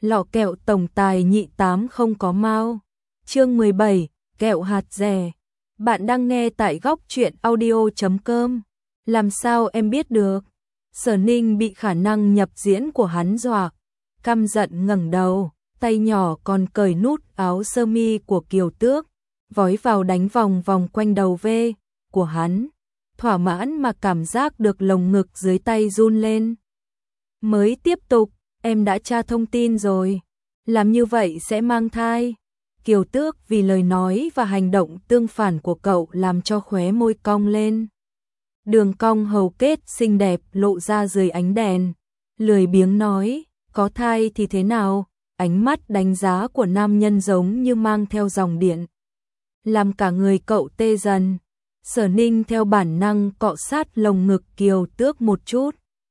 Lọ kẹo tổng tài nhị tám không có mao. Chương 17, kẹo hạt dẻ. Bạn đang nghe tại góc truyện audio.com. Làm sao em biết được? Sở Ninh bị khả năng nhập diễn của hắn dọa, căm giận ngẩng đầu, tay nhỏ còn cởi nút áo sơ mi của Kiều Tước, vói vào đánh vòng vòng quanh đầu V của hắn, thỏa mãn mà cảm giác được lồng ngực dưới tay run lên. Mới tiếp tục, em đã tra thông tin rồi, làm như vậy sẽ mang thai. Kiều Tước vì lời nói và hành động tương phản của cậu làm cho khóe môi cong lên. Đường cong hầu kết xinh đẹp lộ ra dưới ánh đèn, lười biếng nói, có thai thì thế nào? Ánh mắt đánh giá của nam nhân giống như mang theo dòng điện, làm cả người cậu tê dần. Sở Ninh theo bản năng cọ sát lồng ngực Kiều Tước một chút,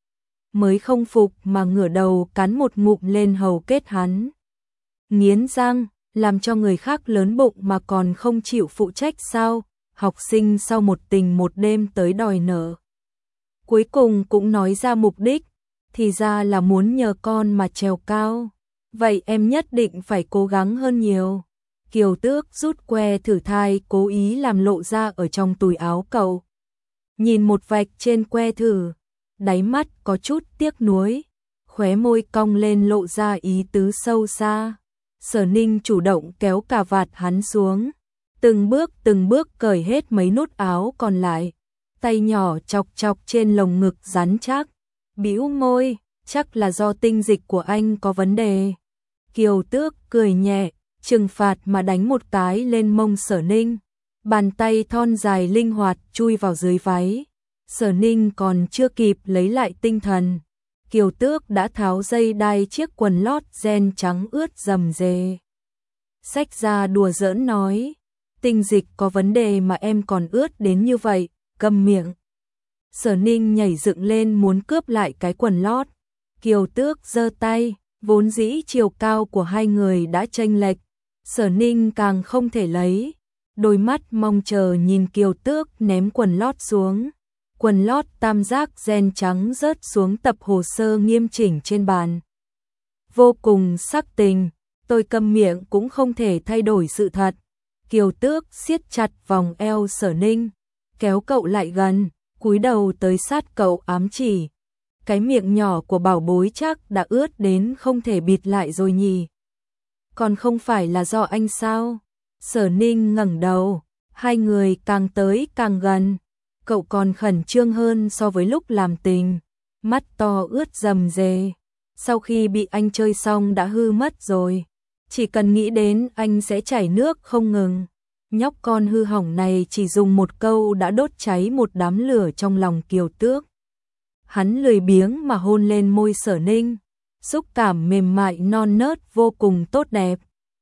mới không phục mà ngửa đầu cắn một ngụm lên hầu kết hắn. Nghiến răng, làm cho người khác lớn bụng mà còn không chịu phụ trách sao? Học sinh sau một tình một đêm tới đòi nợ, cuối cùng cũng nói ra mục đích, thì ra là muốn nhờ con mà trèo cao. Vậy em nhất định phải cố gắng hơn nhiều. Kiều Tước rút que thử thai cố ý làm lộ ra ở trong túi áo cậu. Nhìn một vạch trên que thử, đáy mắt có chút tiếc nuối, khóe môi cong lên lộ ra ý tứ sâu xa. Sở Ninh chủ động kéo cà vạt hắn xuống, từng bước cởi hết mấy nút áo còn lại, tay nhỏ chọc chọc trên lồng ngực rắn chắc, bĩu môi, chắc là do tinh dịch của anh có vấn đề. Kiều Tước cười nhẹ, trừng phạt mà đánh một cái lên mông Sở Ninh, bàn tay thon dài linh hoạt chui vào dưới váy. Sở Ninh còn chưa kịp lấy lại tinh thần, Kiều Tước đã tháo dây đai chiếc quần lót ren trắng ướt rầm rề, xách ra đùa giỡn nói, tinh dịch có vấn đề mà em còn ướt đến như vậy, câm miệng. Sở Ninh nhảy dựng lên muốn cướp lại cái quần lót. Kiều Tước giơ tay, vốn dĩ chiều cao của hai người đã chênh lệch, Sở Ninh càng không thể lấy, đôi mắt mong chờ nhìn Kiều Tước ném quần lót xuống. Quần lót tam giác ren trắng rớt xuống tập hồ sơ nghiêm chỉnh trên bàn. Vô cùng sắc tình, tôi câm miệng cũng không thể thay đổi sự thật. Kiều Tước siết chặt vòng eo Sở Ninh, kéo cậu lại gần, cúi đầu tới sát cậu ám chỉ. Cái miệng nhỏ của bảo bối chắc đã ướt đến không thể bịt lại rồi nhỉ. Còn không phải là do anh sao? Sở Ninh ngẩng đầu, hai người càng tới càng gần. Cậu còn khẩn trương hơn so với lúc làm tình, mắt to ướt rầm rề. Sau khi bị anh chơi xong đã hư mất rồi, chỉ cần nghĩ đến anh sẽ chảy nước không ngừng. Nhóc con hư hỏng này chỉ dùng một câu đã đốt cháy một đám lửa trong lòng Kiều Tước. Hắn lười biếng mà hôn lên môi Sở Ninh, xúc cảm mềm mại non nớt vô cùng tốt đẹp.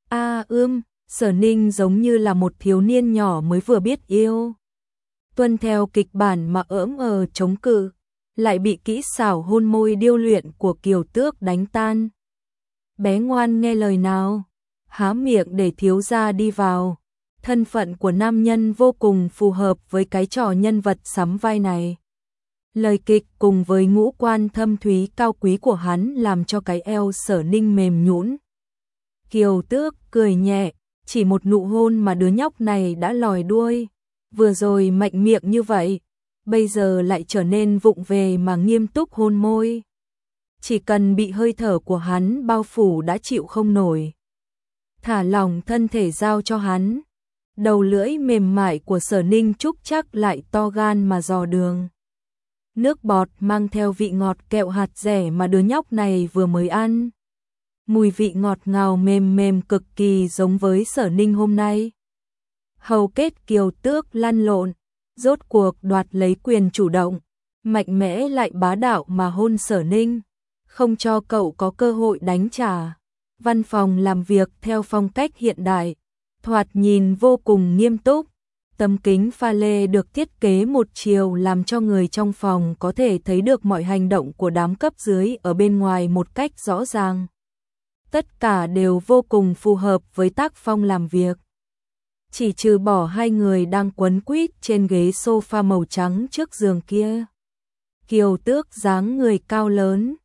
Sở Ninh giống như là một thiếu niên nhỏ mới vừa biết yêu. Tuân theo kịch bản mà chống cự, lại bị kỹ xảo hôn môi điêu luyện của Kiều Tước đánh tan. Bé ngoan nghe lời nào, há miệng để thiếu gia đi vào. Thân phận của nam nhân vô cùng phù hợp với cái trò nhân vật sắm vai này. Lời kịch cùng với ngũ quan thâm thúy cao quý của hắn làm cho cái eo Sở Ninh mềm nhũn. Kiều Tước cười nhẹ, chỉ một nụ hôn mà đứa nhóc này đã lòi đuôi. Vừa rồi mạnh miệng như vậy, bây giờ lại trở nên vụng về mà nghiêm túc hôn môi. Chỉ cần bị hơi thở của hắn bao phủ đã chịu không nổi. Thả lỏng thân thể giao cho hắn. Đầu lưỡi mềm mại của Sở Ninh trúc chắc lại to gan mà dò đường. Nước bọt mang theo vị ngọt kẹo hạt dẻ mà đứa nhóc này vừa mới ăn. Mùi vị ngọt ngào mềm mềm cực kỳ giống với Sở Ninh hôm nay. Hầu kết Kiều Tước lăn lộn, rốt cuộc đoạt lấy quyền chủ động, mạnh mẽ lại bá đạo mà hôn Sở Ninh, không cho cậu có cơ hội đánh trả. Văn phòng làm việc theo phong cách hiện đại, thoạt nhìn vô cùng nghiêm túc. Tấm kính pha lê được thiết kế một chiều làm cho người trong phòng có thể thấy được mọi hành động của đám cấp dưới ở bên ngoài một cách rõ ràng. Tất cả đều vô cùng phù hợp với tác phong làm việc. Chỉ trừ bỏ hai người đang quấn quýt trên ghế sofa màu trắng trước giường kia. Kiều Tước dáng người cao lớn,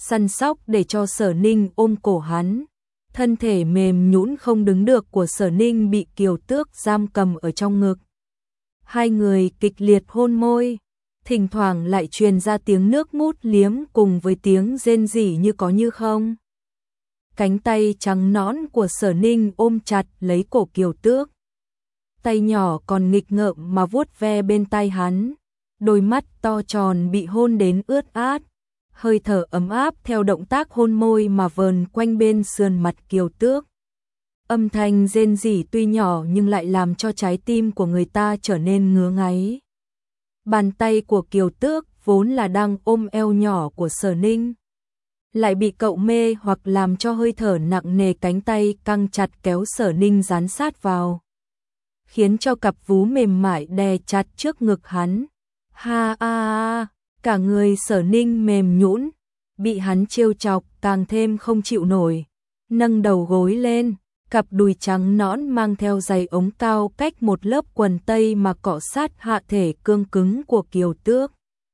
săn sóc để cho Sở Ninh ôm cổ hắn. Thân thể mềm nhũn không đứng được của Sở Ninh bị Kiều Tước giam cầm ở trong ngực. Hai người kịch liệt hôn môi, thỉnh thoảng lại truyền ra tiếng nước mút liếm cùng với tiếng rên rỉ như có như không. Cánh tay trắng nõn của Sở Ninh ôm chặt lấy cổ Kiều Tước. Tay nhỏ còn nghịch ngợm mà vuốt ve bên tai hắn, đôi mắt to tròn bị hôn đến ướt át, hơi thở ấm áp theo động tác hôn môi mà vờn quanh bên sườn mặt Kiều Tước. Âm thanh rên rỉ tuy nhỏ nhưng lại làm cho trái tim của người ta trở nên ngứa ngáy. Bàn tay của Kiều Tước vốn là đang ôm eo nhỏ của Sở Ninh, lại bị cậu mê hoặc làm cho hơi thở nặng nề cánh tay căng chặt kéo Sở Ninh dán sát vào, khiến cho cặp vú mềm mại đè chặt trước ngực hắn. Ha a, cả người Sở Ninh mềm nhũn, bị hắn trêu chọc càng thêm không chịu nổi, nâng đầu gối lên, cặp đùi trắng nõn mang theo giày ống cao cách một lớp quần tây mà cọ sát hạ thể cương cứng của Kiều Tước.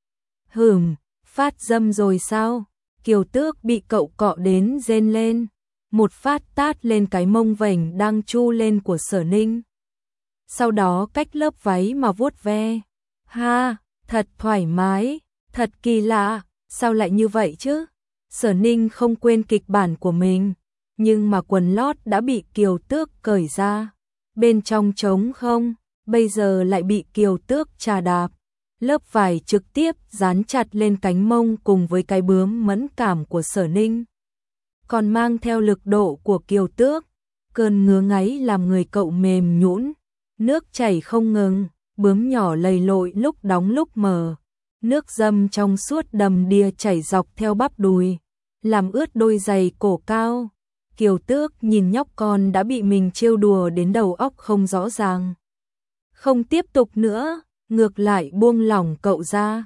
Phát dâm rồi sao? Kiều Tước bị cậu cọ đến rên lên, một phát tát lên cái mông vểnh đang chu lên của Sở Ninh. Sau đó cách lớp váy mà vuốt ve. Ha, thật thoải mái, thật kỳ lạ, sao lại như vậy chứ? Sở Ninh không quên kịch bản của mình, nhưng mà quần lót đã bị Kiều Tước cởi ra, bên trong trống không, bây giờ lại bị Kiều Tước chà đạp. Lớp vải trực tiếp dán chặt lên cánh mông cùng với cái bướm mẫn cảm của Sở Ninh, còn mang theo lực độ của Kiều Tước. Cơn ngứa ngáy làm người cậu mềm nhũn, nước chảy không ngừng, bướm nhỏ lầy lội lúc đóng lúc mở, nước dâm trong suốt đầm đìa chảy dọc theo bắp đùi, làm ướt đôi giày cổ cao. Kiều Tước nhìn nhóc con đã bị mình trêu đùa đến đầu óc không rõ ràng, không tiếp tục nữa, ngược lại buông lỏng cậu ra.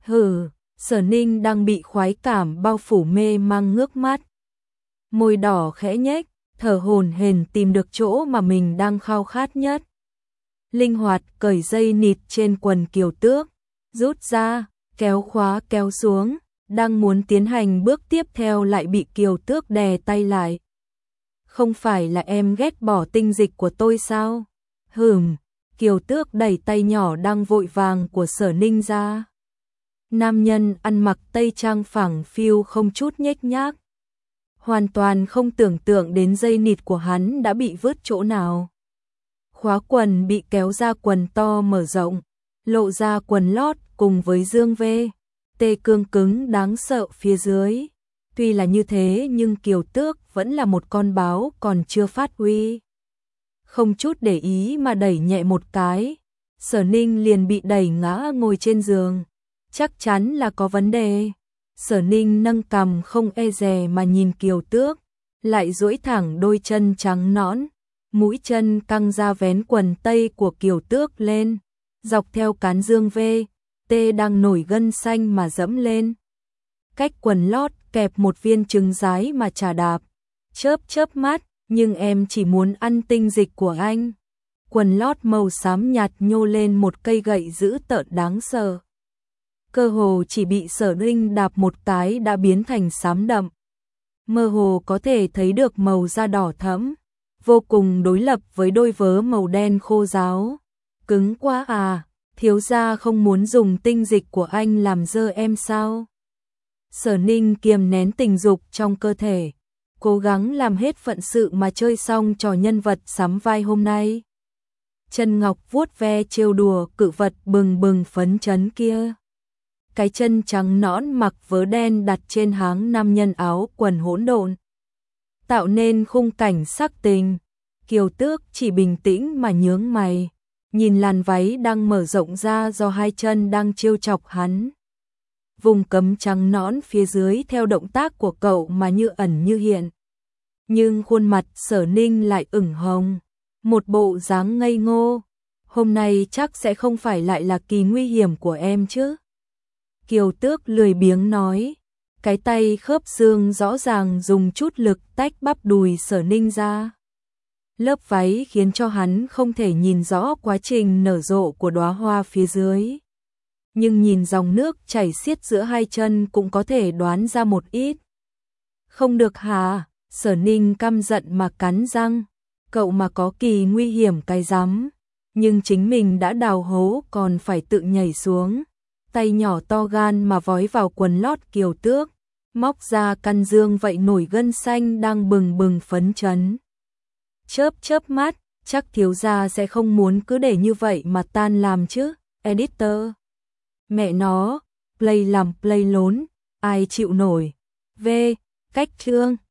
Sở Ninh đang bị khoái cảm bao phủ mê mang ngước mắt, môi đỏ khẽ nhếch, thở hổn hển tìm được chỗ mà mình đang khao khát nhất. Linh hoạt cởi dây nịt trên quần Kiều Tước, rút ra, kéo khóa kéo xuống, đang muốn tiến hành bước tiếp theo lại bị Kiều Tước đè tay lại. Không phải là em ghét bỏ tinh dịch của tôi sao? Kiều Tước đẩy tay nhỏ đang vội vàng của Sở Ninh ra. Nam nhân ăn mặc tây trang phẳng phiu không chút nhếch nhác, hoàn toàn không tưởng tượng đến dây nịt của hắn đã bị vứt chỗ nào. Khóa quần bị kéo ra, quần to mở rộng, lộ ra quần lót cùng với dương vê, tê cương cứng đáng sợ phía dưới. Tuy là như thế nhưng Kiều Tước vẫn là một con báo còn chưa phát huy. Không chút để ý mà đẩy nhẹ một cái, Sở Ninh liền bị đẩy ngã ngồi trên giường. Chắc chắn là có vấn đề. Sở Ninh nâng cằm không e dè mà nhìn Kiều Tước, lại duỗi thẳng đôi chân trắng nõn, mũi chân căng ra vén quần tây của Kiều Tước lên, dọc theo cán dương vê, tê đang nổi gân xanh mà dẫm lên. Cách quần lót kẹp một viên trứng rái mà chà đạp, chớp mắt, nhưng em chỉ muốn ăn tinh dịch của anh. Quần lót màu xám nhạt nhô lên một cây gậy dữ tợn đáng sợ. Cơ hồ chỉ bị Sở Ninh đạp một cái đã biến thành xám đậm. Mơ hồ có thể thấy được màu da đỏ thẫm, vô cùng đối lập với đôi vớ màu đen khô ráo. Cứng quá à, thiếu gia không muốn dùng tinh dịch của anh làm dơ em sao? Sở Ninh kiềm nén tình dục trong cơ thể, cố gắng làm hết phận sự mà chơi xong trò nhân vật sắm vai hôm nay. Chân ngọc vuốt ve trêu đùa cự vật bừng bừng phấn chấn kia. Cái chân trắng nõn mặc vớ đen đặt trên háng nam nhân áo quần hỗn độn, tạo nên khung cảnh sắc tình. Kiều Tước chỉ bình tĩnh mà nhướng mày, nhìn làn váy đang mở rộng ra do hai chân đang trêu chọc hắn. Vùng cấm trắng nõn phía dưới theo động tác của cậu mà như ẩn như hiện. Nhưng khuôn mặt Sở Ninh lại ửng hồng, một bộ dáng ngây ngô. Hôm nay chắc sẽ không phải lại là kỳ nguy hiểm của em chứ? Kiều Tước lười biếng nói, cái tay khớp xương rõ ràng dùng chút lực tách bắp đùi Sở Ninh ra. Lớp váy khiến cho hắn không thể nhìn rõ quá trình nở rộ của đóa hoa phía dưới. Nhưng nhìn dòng nước chảy xiết giữa hai chân cũng có thể đoán ra một ít. Không được hả? Sở Ninh căm giận mà cắn răng. Cậu mà có kỳ nguy hiểm cái rắm. Nhưng chính mình đã đào hố còn phải tự nhảy xuống. Tay nhỏ to gan mà vói vào quần lót Kiều Tước. Móc ra căn dương vậy nổi gân xanh đang bừng bừng phấn chấn. Chớp chớp mắt, chắc thiếu gia sẽ không muốn cứ để như vậy mà tan làm chứ, editor. Mẹ nó, play làm play lốn, ai chịu nổi. V. Cách chương